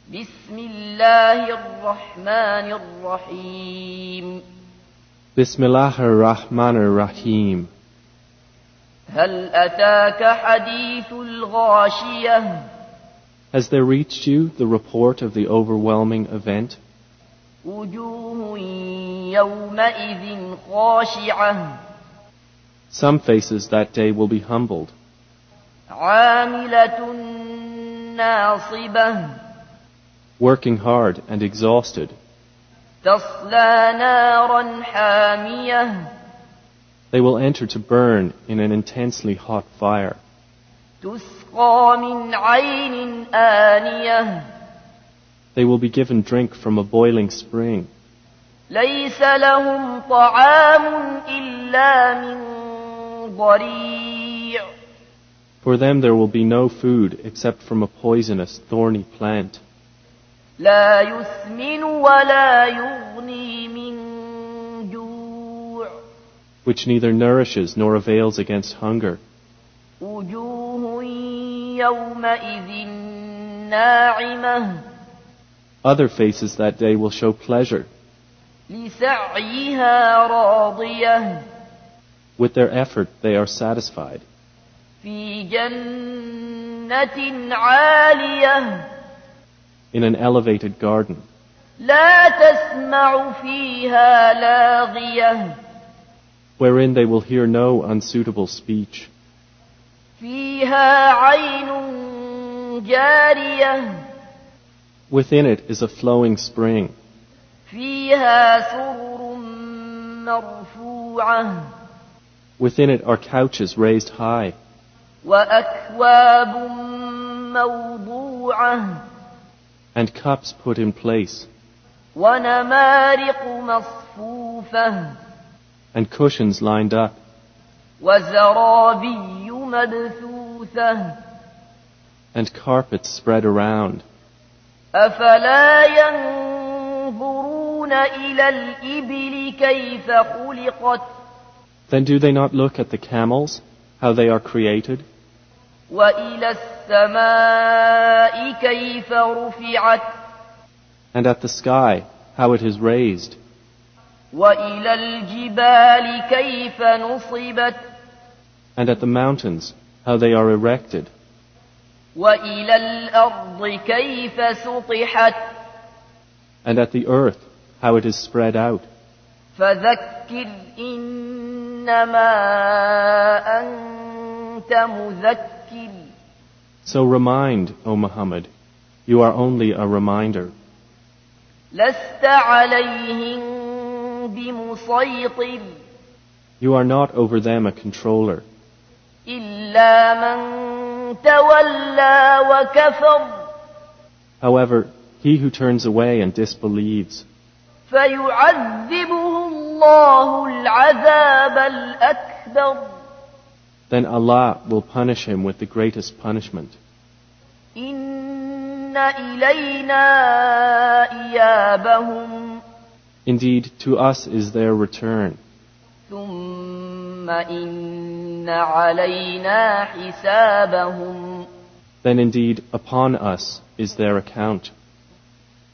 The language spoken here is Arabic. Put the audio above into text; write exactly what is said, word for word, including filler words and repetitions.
بسم الله الرحمن الرحيم Bismillahir Rahmanir Rahim. هل أتاك حديث الغاشية Has there reached you the report of the overwhelming event? وجوه يومئذ خاشعة Some faces that day will be humbled, عاملة ناصبة working hard and exhausted. تصلى نارا حامية They will enter to burn in an intensely hot fire. تسقى من عين آنية They will be given drink from a boiling spring. ليس لهم طعام إلا من ضريع For them there will be no food except from a poisonous, thorny plant, لا يسمن ولا يغني من جوع which neither nourishes nor avails against hunger. وجوه يومئذ ناعمة Other faces that day will show pleasure. لسعيها راضية With their effort they are satisfied. في جنة عالية In an elevated garden, لا تسمع فيها لاغية wherein they will hear no unsuitable speech. فيها عين جارية Within it is a flowing spring. فيها سرر مرفوعة Within it are couches raised high, وأكواب موضوعة and cups put in place, ونمارق مصفوفة and cushions lined up, وزرابي مبثوثة and carpets spread around. أفلا ينظرون إلى الإبل كيف خلقت Then do they not look at the camels, how they are created, وإلى السماء كيف رفعت and at the sky, how it is raised, وإلى الجبال كيف نصبت and at the mountains, how they are erected, وإلى الأرض كيف سطحت and at the earth, how it is spread out. فذكر إنما أنت مذكر So remind, O Muhammad, you are only a reminder. لست عليهم بمسيطر You are not over them a controller, إلا من تولى وكفر however, he who turns away and disbelieves, فيعذبه الله العذاب الأكبر then Allah will punish him with the greatest punishment. إن إلينا إيابهم Indeed, to us is their return, ثم إن علينا حسابهم then indeed upon us is their account.